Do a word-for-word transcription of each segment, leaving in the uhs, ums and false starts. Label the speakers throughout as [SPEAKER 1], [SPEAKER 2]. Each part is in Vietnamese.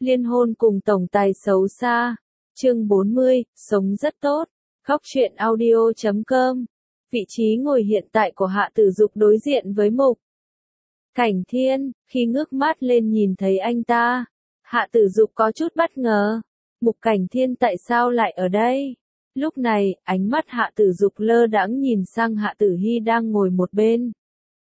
[SPEAKER 1] Liên hôn cùng tổng tài xấu xa. Chương bốn mươi, sống rất tốt. Góc truyện audio chấm com. Vị trí ngồi hiện tại của Hạ Tử Dục đối diện với Mục Cảnh Thiên, khi ngước mắt lên nhìn thấy anh ta, Hạ Tử Dục có chút bất ngờ. Mục Cảnh Thiên tại sao lại ở đây? Lúc này, ánh mắt Hạ Tử Dục lơ đãng nhìn sang Hạ Tử Hi đang ngồi một bên.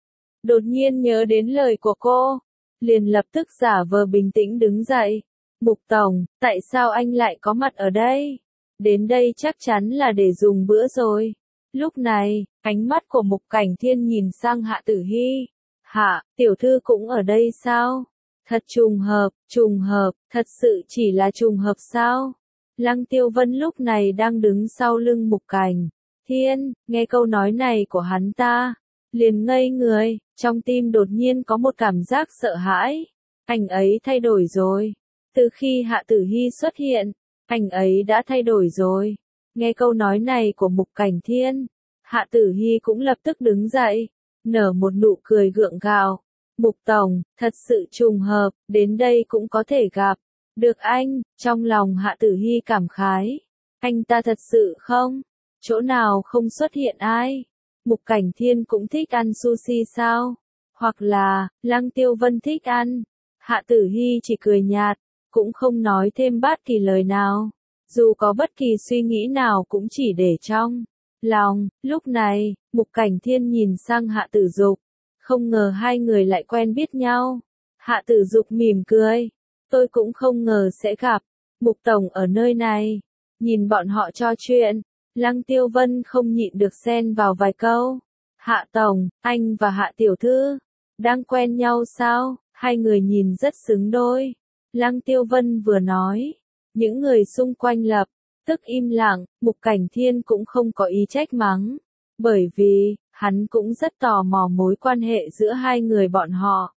[SPEAKER 1] Đột nhiên nhớ đến lời của cô, liền lập tức giả vờ bình tĩnh đứng dậy. Mục Tổng, tại sao anh lại có mặt ở đây? Đến đây chắc chắn là để dùng bữa rồi. Lúc này, ánh mắt của Mục Cảnh Thiên nhìn sang Hạ Tử Hi. Hạ, tiểu thư cũng ở đây sao? Thật trùng hợp, trùng hợp, thật sự chỉ là trùng hợp sao? Lăng Tiêu Vân lúc này đang đứng sau lưng Mục Cảnh Thiên, nghe câu nói này của hắn ta, liền ngây người, trong tim đột nhiên có một cảm giác sợ hãi. Anh ấy thay đổi rồi. Từ khi Hạ Tử Hi xuất hiện, anh ấy đã thay đổi rồi. Nghe câu nói này của Mục Cảnh Thiên, Hạ Tử Hi cũng lập tức đứng dậy, nở một nụ cười gượng gạo. Mục Tổng, thật sự trùng hợp, đến đây cũng có thể gặp được anh. Trong lòng Hạ Tử Hi cảm khái. Anh ta thật sự không? Chỗ nào không xuất hiện ai? Mục Cảnh Thiên cũng thích ăn sushi sao? Hoặc là, Lăng Tiêu Vân thích ăn? Hạ Tử Hi chỉ cười nhạt, cũng không nói thêm bất kỳ lời nào. Dù có bất kỳ suy nghĩ nào cũng chỉ để trong lòng. Lúc này, Mục Cảnh Thiên nhìn sang Hạ Tử Dục. Không ngờ hai người lại quen biết nhau. Hạ Tử Dục mỉm cười. Tôi cũng không ngờ sẽ gặp Mục Tổng ở nơi này. Nhìn bọn họ trò chuyện, Lăng Tiêu Vân không nhịn được xen vào vài câu. Hạ Tổng, anh và Hạ Tiểu Thư đang quen nhau sao? Hai người nhìn rất xứng đôi. Lăng Tiêu Vân vừa nói, những người xung quanh lập tức im lặng. Mục Cảnh Thiên cũng không có ý trách mắng, bởi vì hắn cũng rất tò mò mối quan hệ giữa hai người bọn họ.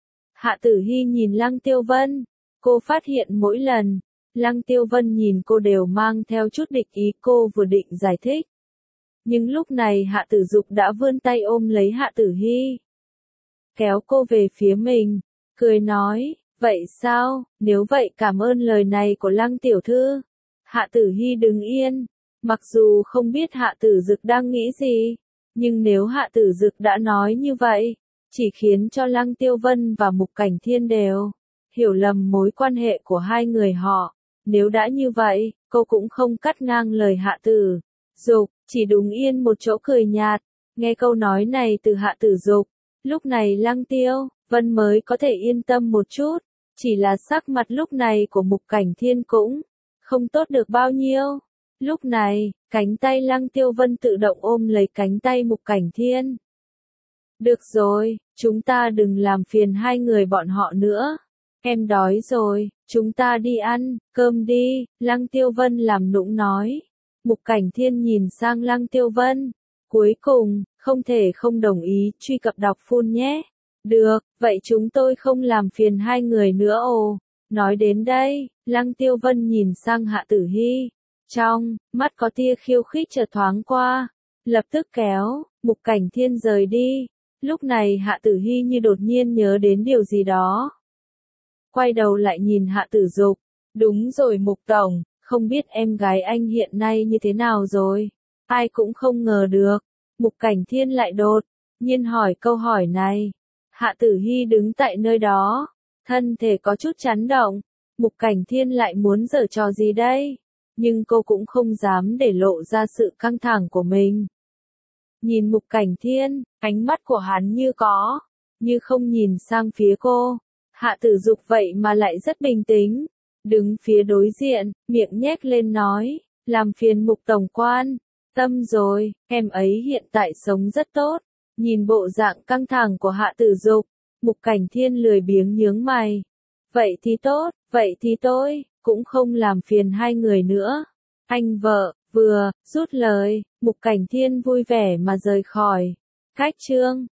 [SPEAKER 1] Hạ Tử Hi nhìn Lăng Tiêu Vân, cô phát hiện mỗi lần Lăng Tiêu Vân nhìn cô đều mang theo chút địch ý. Cô vừa định giải thích, nhưng lúc này Hạ Tử Dục đã vươn tay ôm lấy Hạ Tử Hi, kéo cô về phía mình, cười nói, vậy sao? Nếu vậy cảm ơn lời này của Lăng Tiểu Thư. Hạ Tử Hi đứng yên, mặc dù không biết Hạ Tử Dực đang nghĩ gì, nhưng nếu Hạ Tử Dực đã nói như vậy, chỉ khiến cho Lăng Tiêu Vân và Mục Cảnh Thiên đều hiểu lầm mối quan hệ của hai người họ. Nếu đã như vậy, cô cũng không cắt ngang lời Hạ Tử Dục, chỉ đứng yên một chỗ cười nhạt. Nghe câu nói này từ Hạ Tử Dục, lúc này Lăng Tiêu Vân mới có thể yên tâm một chút. Chỉ là sắc mặt lúc này của Mục Cảnh Thiên cũng không tốt được bao nhiêu. Lúc này, cánh tay Lăng Tiêu Vân tự động ôm lấy cánh tay Mục Cảnh Thiên. Được rồi, chúng ta đừng làm phiền hai người bọn họ nữa. Em đói rồi, chúng ta đi ăn cơm đi. Lăng Tiêu Vân làm nũng nói. Mục Cảnh Thiên nhìn sang Lăng Tiêu Vân. Cuối cùng, không thể không đồng ý. Truy cập đọc full nhé. Được, vậy chúng tôi không làm phiền hai người nữa ồ. Nói đến đây, Lăng Tiêu Vân nhìn sang Hạ Tử Hi. Trong mắt có tia khiêu khích chợt thoáng qua, lập tức kéo Mục Cảnh Thiên rời đi. Lúc này Hạ Tử Hi như đột nhiên nhớ đến điều gì đó, quay đầu lại nhìn Hạ Tử Dục. Đúng rồi Mục Tổng, không biết em gái anh hiện nay như thế nào rồi? Ai cũng không ngờ được. Mục Cảnh Thiên lại đột nhiên hỏi câu hỏi này. Hạ Tử Hi đứng tại nơi đó, thân thể có chút chấn động. Mục Cảnh Thiên lại muốn giở trò gì đây? Nhưng cô cũng không dám để lộ ra sự căng thẳng của mình. Nhìn Mục Cảnh Thiên, ánh mắt của hắn như có, như không nhìn sang phía cô. Hạ Tử Dục vậy mà lại rất bình tĩnh, đứng phía đối diện, miệng nhếch lên nói, làm phiền Mục Tổng quan tâm rồi, em ấy hiện tại sống rất tốt. Nhìn bộ dạng căng thẳng của Hạ Tử Dục, Mục Cảnh Thiên lười biếng nhướng mày. Vậy thì tốt, vậy thì tôi cũng không làm phiền hai người nữa. Anh vợ, vừa dứt lời, Mục Cảnh Thiên vui vẻ mà rời khỏi khách trương.